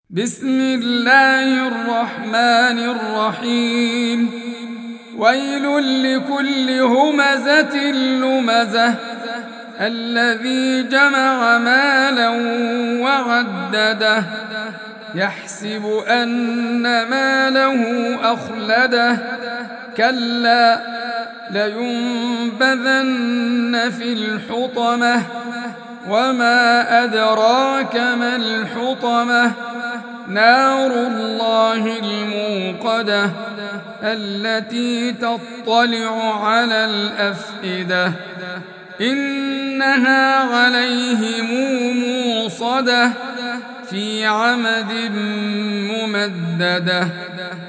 بسم الله الرحمن الرحيم. ويل لكل همزة لمزة الذي جمع مالا وعدده يحسب أن ماله أخلده كلا لينبذن في الحطمة وما أدراك ما الحطمة نار الله الموقدة التي تطلع على الأفئدة إنها عليهم موصدة في عمد ممددة.